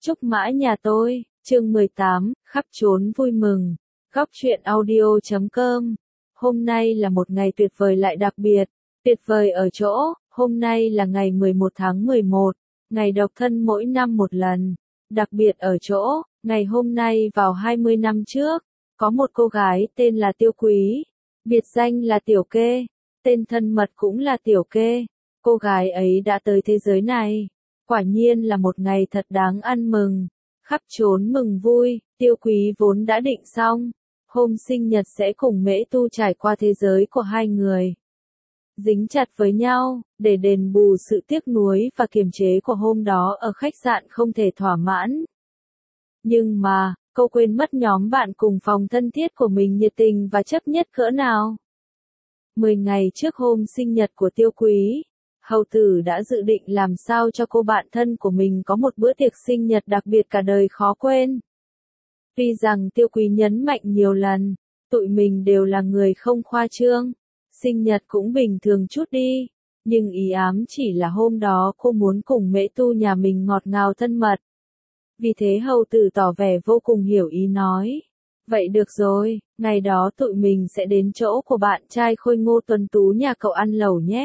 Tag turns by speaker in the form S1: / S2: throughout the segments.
S1: Trúc Mã nhà tôi, chương 18, khắp trốn vui mừng. Góc truyện audio.com. Hôm nay là một ngày tuyệt vời lại đặc biệt. Tuyệt vời ở chỗ, hôm nay là ngày 11 tháng 11, ngày độc thân mỗi năm một lần. Đặc biệt ở chỗ, ngày hôm nay vào 20 năm trước, có một cô gái tên là Tiêu Quý, biệt danh là Tiểu Kê, tên thân mật cũng là Tiểu Kê. Cô gái ấy đã tới thế giới này. Quả nhiên là một ngày thật đáng ăn mừng, khắp trốn mừng vui. Tiêu Quý vốn đã định xong, hôm sinh nhật sẽ cùng Mễ Tu trải qua thế giới của hai người, dính chặt với nhau, để đền bù sự tiếc nuối và kiềm chế của hôm đó ở khách sạn không thể thỏa mãn. Nhưng mà, cô quên mất nhóm bạn cùng phòng thân thiết của mình nhiệt tình và chấp nhất cỡ nào. 10 ngày trước hôm sinh nhật của Tiêu Quý, Hầu Tử đã dự định làm sao cho cô bạn thân của mình có một bữa tiệc sinh nhật đặc biệt cả đời khó quên. Tuy rằng Tiêu Quý nhấn mạnh nhiều lần, tụi mình đều là người không khoa trương, sinh nhật cũng bình thường chút đi, nhưng ý ám chỉ là hôm đó cô muốn cùng Mễ Tu nhà mình ngọt ngào thân mật. Vì thế Hầu Tử tỏ vẻ vô cùng hiểu ý nói, vậy được rồi, ngày đó tụi mình sẽ đến chỗ của bạn trai khôi ngô tuấn tú nhà cậu ăn lẩu nhé.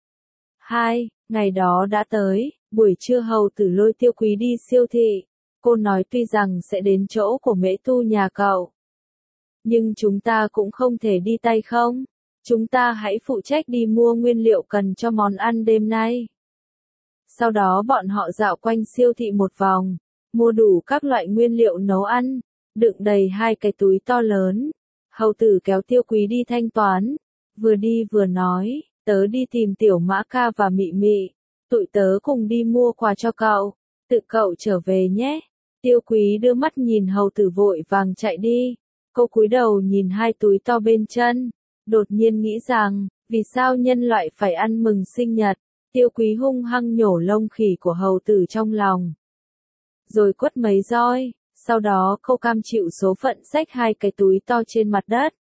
S1: Ngày đó đã tới, buổi trưa Hầu Tử lôi Tiêu Quý đi siêu thị. Cô nói tuy rằng sẽ đến chỗ của Mễ Tu nhà cậu, nhưng chúng ta cũng không thể đi tay không. Chúng ta hãy phụ trách đi mua nguyên liệu cần cho món ăn đêm nay. Sau đó bọn họ dạo quanh siêu thị một vòng, mua đủ các loại nguyên liệu nấu ăn, đựng đầy 2 cái túi to lớn. Hầu Tử kéo Tiêu Quý đi thanh toán, vừa đi vừa nói, tớ đi tìm Tiểu Mã Ca và Mị Mị, tụi tớ cùng đi mua quà cho cậu, tự cậu trở về nhé. Tiêu Quý đưa mắt nhìn Hầu Tử vội vàng chạy đi, cô cúi đầu nhìn 2 túi to bên chân, đột nhiên nghĩ rằng, vì sao nhân loại phải ăn mừng sinh nhật. Tiêu Quý hung hăng nhổ lông khỉ của Hầu Tử trong lòng, rồi quất mấy roi, sau đó cô cam chịu số phận xách 2 cái túi to trên mặt đất.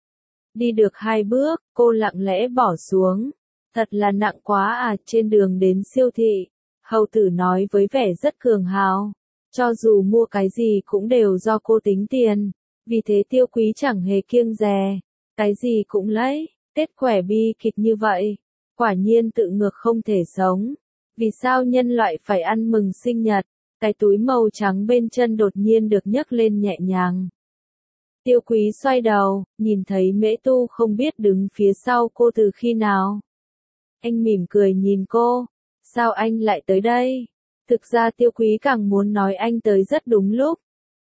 S1: Đi được 2 bước, cô lặng lẽ bỏ xuống. Thật là nặng quá à. Trên đường đến siêu thị, Hầu Tử nói với vẻ rất cường hào, cho dù mua cái gì cũng đều do cô tính tiền, vì thế Tiêu Quý chẳng hề kiêng dè, cái gì cũng lấy. Tết khỏe bi kịch như vậy, quả nhiên tự ngược không thể sống. Vì sao nhân loại phải ăn mừng sinh nhật? Cái túi màu trắng bên chân đột nhiên được nhấc lên nhẹ nhàng. Tiêu Quý xoay đầu, nhìn thấy Mễ Tu không biết đứng phía sau cô từ khi nào. Anh mỉm cười nhìn cô, sao anh lại tới đây? Thực ra Tiêu Quý càng muốn nói anh tới rất đúng lúc.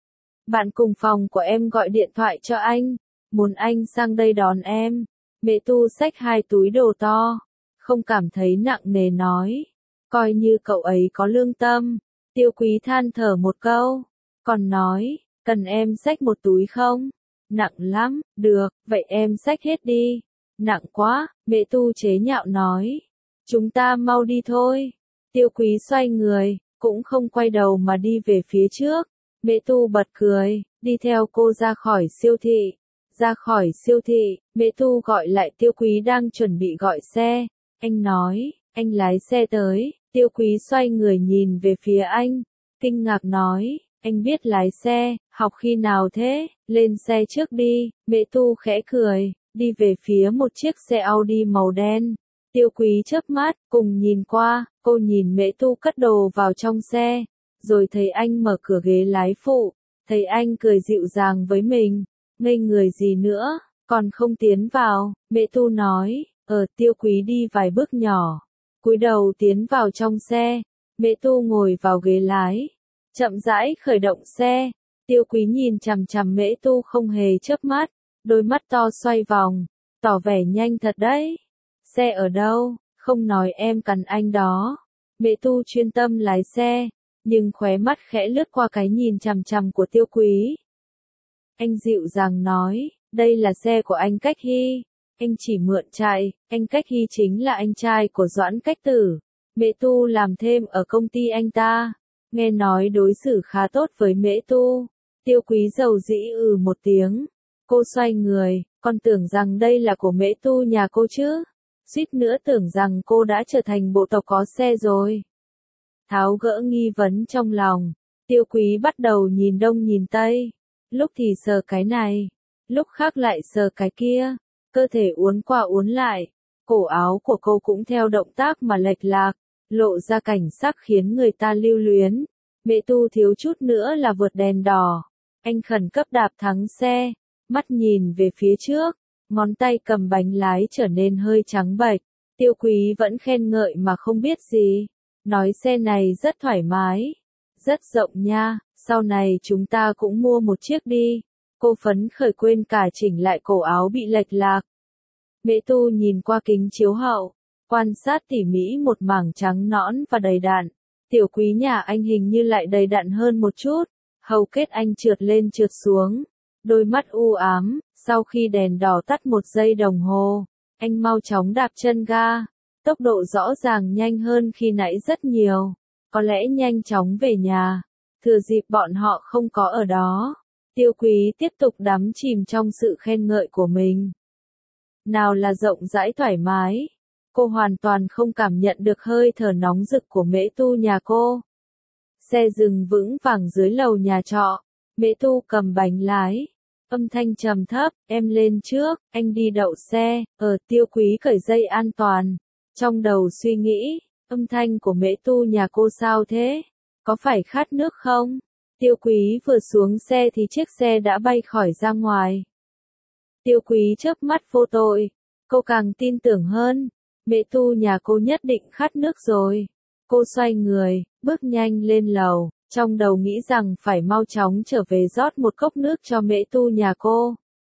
S1: Bạn cùng phòng của em gọi điện thoại cho anh, muốn anh sang đây đón em. Mễ Tu xách 2 túi đồ to, không cảm thấy nặng nề nói, coi như cậu ấy có lương tâm. Tiêu Quý than thở một câu, còn nói, cần em xách một túi không? Nặng lắm. Được, vậy em xách hết đi. Nặng quá. Mễ Tu chế nhạo nói, chúng ta mau đi thôi. Tiêu Quý xoay người, cũng không quay đầu mà đi về phía trước. Mễ Tu bật cười, đi theo cô ra khỏi siêu thị. Ra khỏi siêu thị, Mễ Tu gọi lại Tiêu Quý đang chuẩn bị gọi xe. Anh nói, anh lái xe tới. Tiêu Quý xoay người nhìn về phía anh, kinh ngạc nói, anh biết lái xe, học khi nào thế? Lên xe trước đi. Mễ Tu khẽ cười, đi về phía một chiếc xe Audi màu đen. Tiêu Quý chớp mắt, cùng nhìn qua, cô nhìn Mễ Tu cất đồ vào trong xe, rồi thấy anh mở cửa ghế lái phụ, thấy anh cười dịu dàng với mình, ngây người gì nữa, còn không tiến vào. Mễ Tu nói, Tiêu Quý đi vài bước nhỏ, cúi đầu tiến vào trong xe. Mễ Tu ngồi vào ghế lái, chậm rãi khởi động xe. Tiêu Quý nhìn chằm chằm Mễ Tu không hề chớp mắt, đôi mắt to xoay vòng, tỏ vẻ nhanh thật đấy. Xe ở đâu? Không nói em cắn anh đó. Mễ Tu chuyên tâm lái xe, nhưng khóe mắt khẽ lướt qua cái nhìn chằm chằm của Tiêu Quý. Anh dịu dàng nói, đây là xe của anh Cách Hy. Anh chỉ mượn chạy. Anh Cách Hy chính là anh trai của Doãn Cách Tử. Mễ Tu làm thêm ở công ty anh ta, nghe nói đối xử khá tốt với Mễ Tu. Tiêu Quý dầu dĩ một tiếng. Cô xoay người, còn tưởng rằng đây là của Mễ Tu nhà cô chứ. Suýt nữa tưởng rằng cô đã trở thành bộ tộc có xe rồi. Tháo gỡ nghi vấn trong lòng, Tiêu Quý bắt đầu nhìn đông nhìn tây, lúc thì sờ cái này, lúc khác lại sờ cái kia, cơ thể uốn qua uốn lại, cổ áo của cô cũng theo động tác mà lệch lạc, lộ ra cảnh sắc khiến người ta lưu luyến. Mẹ Tu thiếu chút nữa là vượt đèn đỏ, anh khẩn cấp đạp thắng xe, mắt nhìn về phía trước, ngón tay cầm bánh lái trở nên hơi trắng bệch. Tiêu Quý vẫn khen ngợi mà không biết gì, nói xe này rất thoải mái, rất rộng nha, sau này chúng ta cũng mua một chiếc đi. Cô phấn khởi quên cả chỉnh lại cổ áo bị lệch lạc. Mẹ Tu nhìn qua kính chiếu hậu, quan sát tỉ mỉ một mảng trắng nõn và đầy đặn. Tiểu Quý nhà anh hình như lại đầy đặn hơn một chút, hầu kết anh trượt lên trượt xuống, đôi mắt u ám. Sau khi đèn đỏ tắt 1 giây đồng hồ, anh mau chóng đạp chân ga, tốc độ rõ ràng nhanh hơn khi nãy rất nhiều, có lẽ nhanh chóng về nhà, thừa dịp bọn họ không có ở đó. Tiêu Quý tiếp tục đắm chìm trong sự khen ngợi của mình. Nào là rộng rãi thoải mái, cô hoàn toàn không cảm nhận được hơi thở nóng rực của Mễ Tu nhà cô. Xe dừng vững vàng dưới lầu nhà trọ, Mễ Tu cầm bánh lái. Âm thanh trầm thấp, em lên trước, anh đi đậu xe. Tiêu Quý cởi dây an toàn, trong đầu suy nghĩ, âm thanh của Mễ Tu nhà cô sao thế? Có phải khát nước không? Tiêu Quý vừa xuống xe thì chiếc xe đã bay khỏi ra ngoài. Tiêu Quý chớp mắt vô tội, cô càng tin tưởng hơn, Mễ Tu nhà cô nhất định khát nước rồi. Cô xoay người, bước nhanh lên lầu, trong đầu nghĩ rằng phải mau chóng trở về rót một cốc nước cho Mễ Tu nhà cô.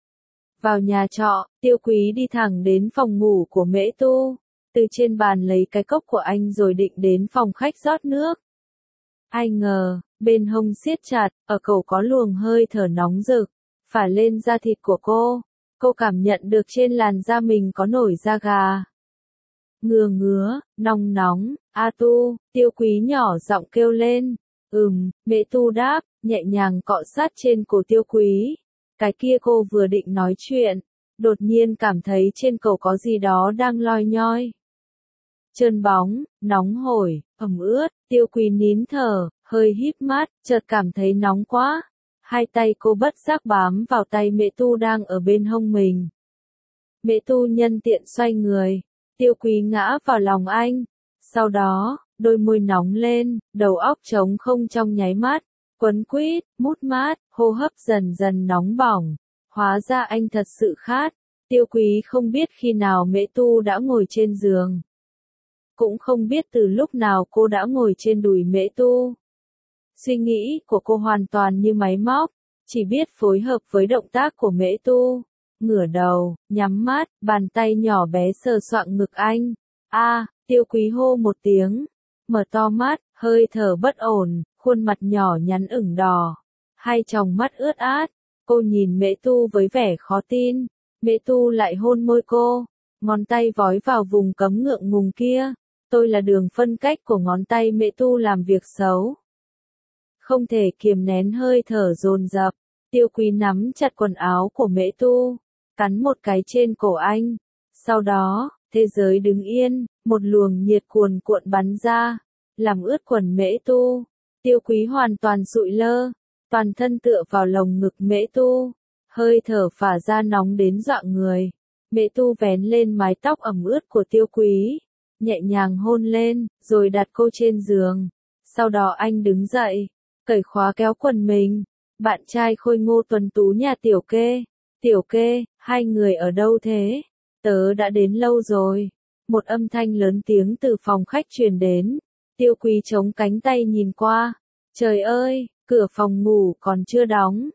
S1: Vào nhà trọ, Tiêu Quý đi thẳng đến phòng ngủ của Mễ Tu, từ trên bàn lấy cái cốc của anh rồi định đến phòng khách rót nước. Ai ngờ, bên hông siết chặt, ở cổ có luồng hơi thở nóng rực, phả lên da thịt của cô. Cô cảm nhận được trên làn da mình có nổi da gà. Ngứa ngứa, nóng nóng, A Tu, Tiêu Quý nhỏ giọng kêu lên. Mễ Tu đáp, nhẹ nhàng cọ sát trên cổ Tiêu Quý. Cái kia cô vừa định nói chuyện, đột nhiên cảm thấy trên cổ có gì đó đang loi nhoi. Trơn bóng, nóng hổi, ẩm ướt, Tiêu Quý nín thở, hơi híp mắt, chợt cảm thấy nóng quá. Hai tay cô bất giác bám vào tay Mễ Tu đang ở bên hông mình. Mễ Tu nhân tiện xoay người, Tiêu Quý ngã vào lòng anh. Sau đó, đôi môi nóng lên, đầu óc trống không trong nháy mắt, quấn quýt, mút mát, hô hấp dần dần nóng bỏng. Hóa ra anh thật sự khát. Tiêu Quý không biết khi nào Mễ Tu đã ngồi trên giường. Cũng không biết từ lúc nào cô đã ngồi trên đùi Mễ Tu. Suy nghĩ của cô hoàn toàn như máy móc, chỉ biết phối hợp với động tác của Mễ Tu. Ngửa đầu, nhắm mắt, bàn tay nhỏ bé sờ soạng ngực anh. Tiêu Quý hô một tiếng, mở to mắt, hơi thở bất ổn, khuôn mặt nhỏ nhắn ửng đỏ, hai tròng mắt ướt át. Cô nhìn Mễ Tu với vẻ khó tin. Mễ Tu lại hôn môi cô, ngón tay vói vào vùng cấm ngượng ngùng kia. Tôi là đường phân cách của ngón tay Mễ Tu làm việc xấu. Không thể kiềm nén hơi thở dồn dập, Tiêu Quý nắm chặt quần áo của Mễ Tu, cắn một cái trên cổ anh. Sau đó, thế giới đứng yên, một luồng nhiệt cuồn cuộn bắn ra, làm ướt quần Mễ Tu. Tiêu Quý hoàn toàn sụi lơ, toàn thân tựa vào lồng ngực Mễ Tu, hơi thở phả ra nóng đến dọa người. Mễ Tu vén lên mái tóc ẩm ướt của Tiêu Quý, nhẹ nhàng hôn lên, rồi đặt cô trên giường. Sau đó anh đứng dậy, cởi khóa kéo quần mình. Bạn trai khôi ngô tuấn tú nhà Tiểu Kê. Tiểu Kê, hai người ở đâu thế? Tớ đã đến lâu rồi. Một âm thanh lớn tiếng từ phòng khách truyền đến. Tiêu Quý chống cánh tay nhìn qua. Trời ơi, cửa phòng ngủ còn chưa đóng.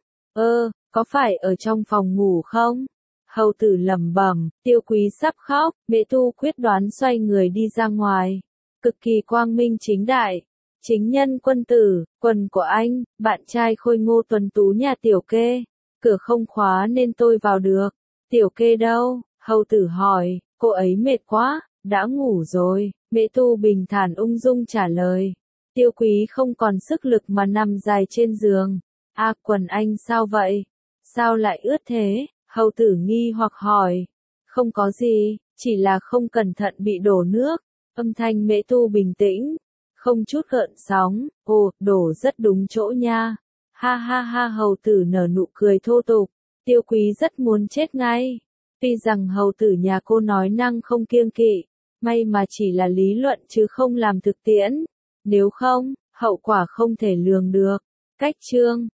S1: Có phải ở trong phòng ngủ không? Hầu tử lẩm bẩm. Tiêu Quý sắp khóc. Mễ Tu quyết đoán xoay người đi ra ngoài, cực kỳ quang minh chính đại. Chính nhân quân tử, quần của anh, bạn trai khôi ngô tuấn tú nhà Tiểu Kê. Cửa không khóa nên tôi vào được. Tiểu Kê đâu? Hầu tử hỏi. Cô ấy mệt quá, đã ngủ rồi. Mễ Tu bình thản ung dung trả lời. Tiêu Quý không còn sức lực mà nằm dài trên giường. Quần anh sao vậy? Sao lại ướt thế? Hầu tử nghi hoặc hỏi. Không có gì, chỉ là không cẩn thận bị đổ nước. Âm thanh Mễ Tu bình tĩnh. không chút gợn sóng, ồ, đổ rất đúng chỗ nha. Ha ha ha, hầu tử nở nụ cười thô tục, Tiêu Quý rất muốn chết ngay. Tuy rằng hầu tử nhà cô nói năng không kiêng kỵ, may mà chỉ là lý luận chứ không làm thực tiễn, nếu không, hậu quả không thể lường được. Cách chương